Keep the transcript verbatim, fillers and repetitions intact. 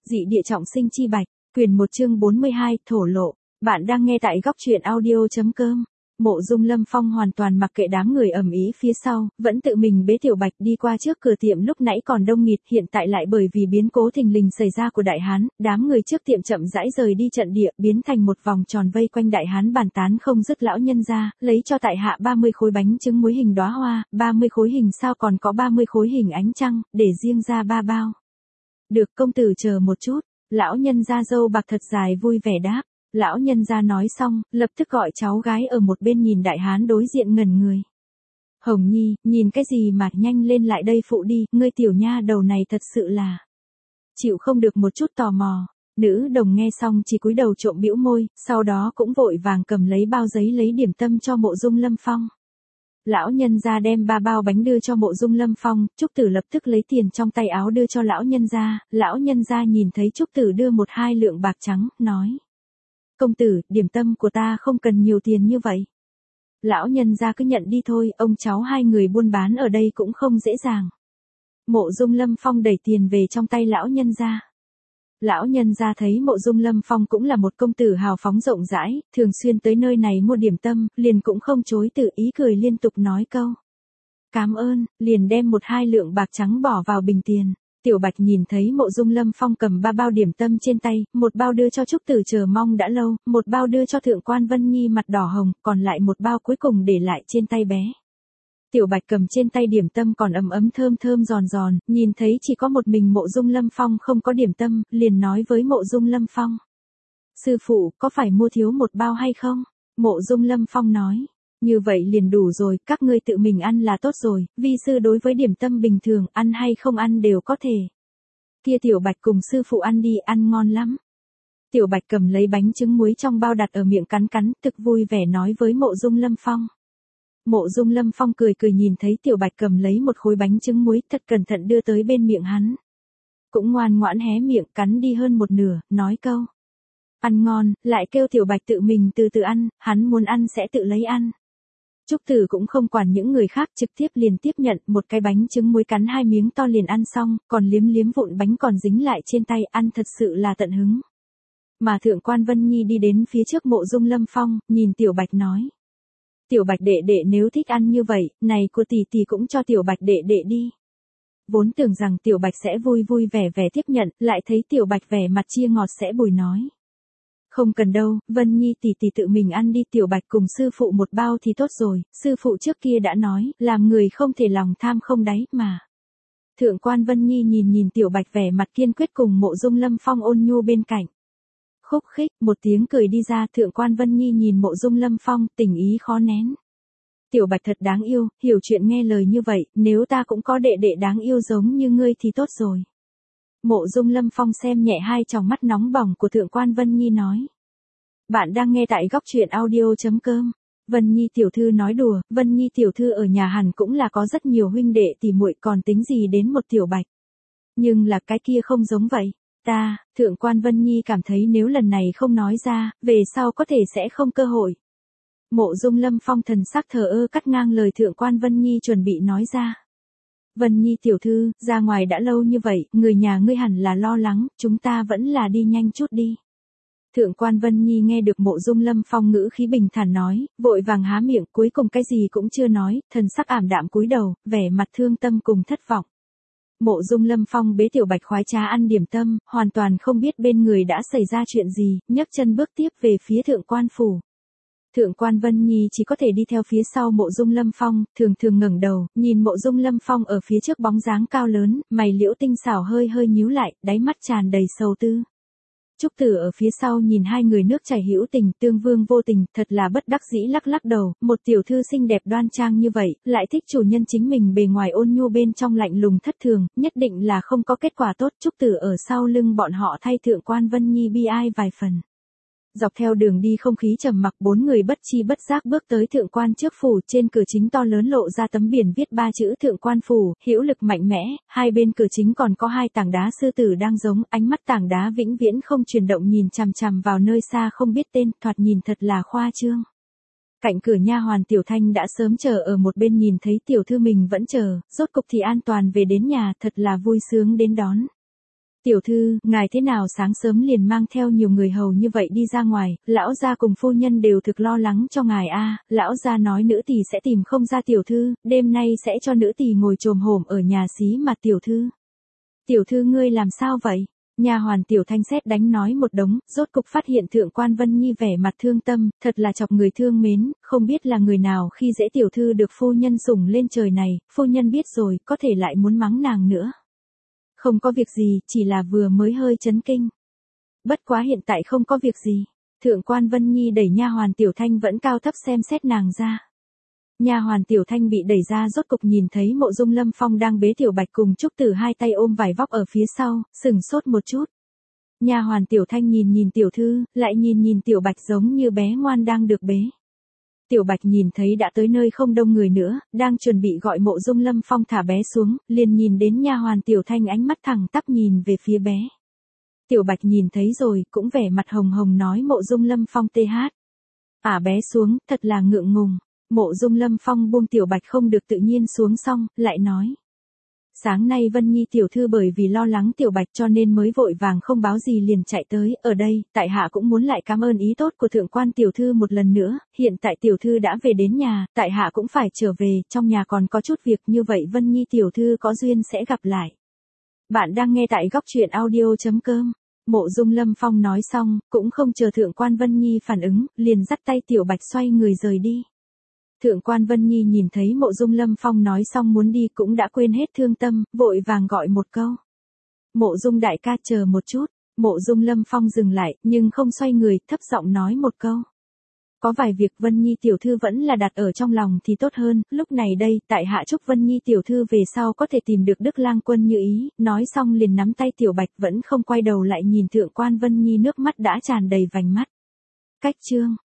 Dị địa trọng sinh chi bạch, quyền một chương bốn mươi hai, thổ lộ. Bạn đang nghe tại góc truyện audio.com. Mộ Dung Lâm Phong hoàn toàn mặc kệ đám người ầm ĩ phía sau, vẫn tự mình bế Tiểu Bạch đi qua trước cửa tiệm lúc nãy còn đông nghịt, hiện tại lại bởi vì biến cố thình lình xảy ra của Đại Hán, đám người trước tiệm chậm rãi rời đi trận địa, biến thành một vòng tròn vây quanh Đại Hán bàn tán không dứt. Lão nhân gia, lấy cho tại hạ ba mươi khối bánh trứng muối hình đóa hoa, ba mươi khối hình sao, còn có ba mươi khối hình ánh trăng, để riêng ra ba bao. Được, công tử chờ một chút. Lão nhân gia râu bạc thật dài vui vẻ đáp. Lão nhân gia nói xong, lập tức gọi cháu gái ở một bên nhìn Đại Hán đối diện ngẩn người. Hồng Nhi, nhìn cái gì mà, nhanh lên lại đây phụ đi, ngươi tiểu nha đầu này thật sự là chịu không được một chút tò mò. Nữ đồng nghe xong chỉ cúi đầu trộm bĩu môi, sau đó cũng vội vàng cầm lấy bao giấy lấy điểm tâm cho Mộ Dung Lâm Phong. Lão nhân gia đem ba bao bánh đưa cho Mộ Dung Lâm Phong, Trúc Tử lập tức lấy tiền trong tay áo đưa cho lão nhân gia. Lão nhân gia nhìn thấy Trúc Tử đưa một hai lượng bạc trắng, nói: Công tử, điểm tâm của ta không cần nhiều tiền như vậy. Lão nhân gia cứ nhận đi thôi, ông cháu hai người buôn bán ở đây cũng không dễ dàng. Mộ Dung Lâm Phong đẩy tiền về trong tay lão nhân gia. Lão nhân gia thấy Mộ Dung Lâm Phong cũng là một công tử hào phóng rộng rãi, thường xuyên tới nơi này mua điểm tâm, liền cũng không chối từ, ý cười liên tục nói câu cảm ơn, liền đem một hai lượng bạc trắng bỏ vào bình tiền. Tiểu Bạch nhìn thấy Mộ Dung Lâm Phong cầm ba bao điểm tâm trên tay, một bao đưa cho Trúc Tử chờ mong đã lâu, một bao đưa cho Thượng quan Vân Nhi mặt đỏ hồng, còn lại một bao cuối cùng để lại trên tay bé. Tiểu Bạch cầm trên tay điểm tâm còn ấm ấm thơm thơm giòn giòn, nhìn thấy chỉ có một mình Mộ Dung Lâm Phong không có điểm tâm, liền nói với Mộ Dung Lâm Phong: Sư phụ, có phải mua thiếu một bao hay không? Mộ Dung Lâm Phong nói: Như vậy liền đủ rồi, các ngươi tự mình ăn là tốt rồi, vi sư đối với điểm tâm bình thường, ăn hay không ăn đều có thể. Kia Tiểu Bạch cùng sư phụ ăn đi, ăn ngon lắm. Tiểu Bạch cầm lấy bánh trứng muối trong bao đặt ở miệng cắn cắn, thực vui vẻ nói với Mộ Dung Lâm Phong. Mộ Dung Lâm Phong cười cười nhìn thấy Tiểu Bạch cầm lấy một khối bánh trứng muối, thật cẩn thận đưa tới bên miệng hắn. Cũng ngoan ngoãn hé miệng cắn đi hơn một nửa, nói câu ăn ngon, lại kêu Tiểu Bạch tự mình từ từ ăn, hắn muốn ăn sẽ tự lấy ăn. Trúc Tử cũng không quản những người khác, trực tiếp liền tiếp nhận một cái bánh trứng muối, cắn hai miếng to liền ăn xong, còn liếm liếm vụn bánh còn dính lại trên tay, ăn thật sự là tận hứng. Mà Thượng quan Vân Nhi đi đến phía trước Mộ Dung Lâm Phong, nhìn Tiểu Bạch nói: Tiểu Bạch đệ đệ nếu thích ăn như vậy, này của tỷ tỷ cũng cho Tiểu Bạch đệ đệ đi. Vốn tưởng rằng Tiểu Bạch sẽ vui vui vẻ vẻ tiếp nhận, lại thấy Tiểu Bạch vẻ mặt chia ngọt sẽ bùi nói: Không cần đâu, Vân Nhi tỷ tỷ tự mình ăn đi, Tiểu Bạch cùng sư phụ một bao thì tốt rồi, sư phụ trước kia đã nói, làm người không thể lòng tham không đáy mà. Thượng quan Vân Nhi nhìn nhìn Tiểu Bạch vẻ mặt kiên quyết cùng Mộ Dung Lâm Phong ôn nhu bên cạnh. Khúc khích, một tiếng cười đi ra, Thượng quan Vân Nhi nhìn Mộ Dung Lâm Phong, tình ý khó nén. Tiểu Bạch thật đáng yêu, hiểu chuyện nghe lời như vậy, nếu ta cũng có đệ đệ đáng yêu giống như ngươi thì tốt rồi. Mộ Dung Lâm Phong xem nhẹ hai tròng mắt nóng bỏng của Thượng quan Vân Nhi nói. Bạn đang nghe tại góc truyện audio.com. Vân Nhi tiểu thư nói đùa, Vân Nhi tiểu thư ở nhà hẳn cũng là có rất nhiều huynh đệ tỷ muội, còn tính gì đến một Tiểu Bạch. Nhưng là cái kia không giống vậy. Ta, Thượng quan Vân Nhi cảm thấy nếu lần này không nói ra, về sau có thể sẽ không cơ hội. Mộ Dung Lâm Phong thần sắc thờ ơ cắt ngang lời Thượng quan Vân Nhi chuẩn bị nói ra. Vân Nhi tiểu thư, ra ngoài đã lâu như vậy, người nhà ngươi hẳn là lo lắng, chúng ta vẫn là đi nhanh chút đi. Thượng quan Vân Nhi nghe được Mộ Dung Lâm Phong ngữ khí bình thản nói, vội vàng há miệng, cuối cùng cái gì cũng chưa nói, thần sắc ảm đạm cúi đầu, vẻ mặt thương tâm cùng thất vọng. Mộ Dung Lâm Phong bế Tiểu Bạch khoái trá ăn điểm tâm, hoàn toàn không biết bên người đã xảy ra chuyện gì, nhấc chân bước tiếp về phía Thượng quan phủ. Thượng quan Vân Nhi chỉ có thể đi theo phía sau Mộ Dung Lâm Phong, thường thường ngẩng đầu, nhìn Mộ Dung Lâm Phong ở phía trước bóng dáng cao lớn, mày liễu tinh xảo hơi hơi nhíu lại, đáy mắt tràn đầy sầu tư. Trúc Tử ở phía sau nhìn hai người nước chảy hữu tình, tương vương vô tình, thật là bất đắc dĩ lắc lắc đầu, một tiểu thư xinh đẹp đoan trang như vậy, lại thích chủ nhân chính mình bề ngoài ôn nhu bên trong lạnh lùng thất thường, nhất định là không có kết quả tốt. Trúc Tử ở sau lưng bọn họ thay Thượng quan Vân Nhi bi ai vài phần. Dọc theo đường đi không khí trầm mặc, bốn người bất chi bất giác bước tới thượng quan trước phủ, trên cửa chính to lớn lộ ra tấm biển viết ba chữ thượng quan phủ, hữu lực mạnh mẽ, hai bên cửa chính còn có hai tảng đá sư tử đang giống, ánh mắt tảng đá vĩnh viễn không chuyển động nhìn chằm chằm vào nơi xa không biết tên, thoạt nhìn thật là khoa trương. Cạnh cửa nha hoàn Tiểu Thanh đã sớm chờ ở một bên, nhìn thấy tiểu thư mình vẫn chờ, rốt cục thì an toàn về đến nhà, thật là vui sướng đến đón. Tiểu thư, ngài thế nào sáng sớm liền mang theo nhiều người hầu như vậy đi ra ngoài, lão gia cùng phu nhân đều thực lo lắng cho ngài a. Lão gia nói nữ tỳ sẽ tìm không ra tiểu thư, đêm nay sẽ cho nữ tỳ ngồi chồm hổm ở nhà xí mặt tiểu thư. Tiểu thư ngươi làm sao vậy? Nha hoàn Tiểu Thanh sét đánh nói một đống, rốt cục phát hiện Thượng quan Vân Nhi vẻ mặt thương tâm, thật là chọc người thương mến, không biết là người nào khi dễ tiểu thư được phu nhân sủng lên trời này, phu nhân biết rồi, có thể lại muốn mắng nàng nữa. Không có việc gì, chỉ là vừa mới hơi chấn kinh. Bất quá hiện tại không có việc gì. Thượng quan Vân Nhi đẩy nha hoàn Tiểu Thanh vẫn cao thấp xem xét nàng ra. Nha hoàn Tiểu Thanh bị đẩy ra rốt cục nhìn thấy Mộ Dung Lâm Phong đang bế Tiểu Bạch cùng Trúc Tử hai tay ôm vải vóc ở phía sau, sừng sốt một chút. Nha hoàn Tiểu Thanh nhìn nhìn tiểu thư, lại nhìn nhìn Tiểu Bạch giống như bé ngoan đang được bế. Tiểu Bạch nhìn thấy đã tới nơi không đông người nữa, đang chuẩn bị gọi Mộ Dung Lâm Phong thả bé xuống, liền nhìn đến nha hoàn Tiểu Thanh ánh mắt thẳng tắp nhìn về phía bé. Tiểu Bạch nhìn thấy rồi, cũng vẻ mặt hồng hồng nói Mộ Dung Lâm Phong tê hát. Ả bé xuống, thật là ngượng ngùng. Mộ Dung Lâm Phong buông Tiểu Bạch không được tự nhiên xuống xong, lại nói. Sáng nay Vân Nhi tiểu thư bởi vì lo lắng Tiểu Bạch cho nên mới vội vàng không báo gì liền chạy tới, ở đây, tại hạ cũng muốn lại cảm ơn ý tốt của thượng quan tiểu thư một lần nữa, hiện tại tiểu thư đã về đến nhà, tại hạ cũng phải trở về, trong nhà còn có chút việc như vậy Vân Nhi tiểu thư có duyên sẽ gặp lại. Bạn đang nghe tại góc truyện audio chấm com. Mộ Dung Lâm Phong nói xong, cũng không chờ thượng quan Vân Nhi phản ứng, liền dắt tay Tiểu Bạch xoay người rời đi. Thượng quan Vân Nhi nhìn thấy Mộ Dung Lâm Phong nói xong muốn đi cũng đã quên hết thương tâm, vội vàng gọi một câu. Mộ Dung đại ca chờ một chút, Mộ Dung Lâm Phong dừng lại, nhưng không xoay người, thấp giọng nói một câu. Có vài việc Vân Nhi tiểu thư vẫn là đặt ở trong lòng thì tốt hơn, lúc này đây, tại hạ chúc Vân Nhi tiểu thư về sau có thể tìm được Đức Lang Quân như ý, nói xong liền nắm tay Tiểu Bạch vẫn không quay đầu lại nhìn thượng quan Vân Nhi nước mắt đã tràn đầy vành mắt. Cách chương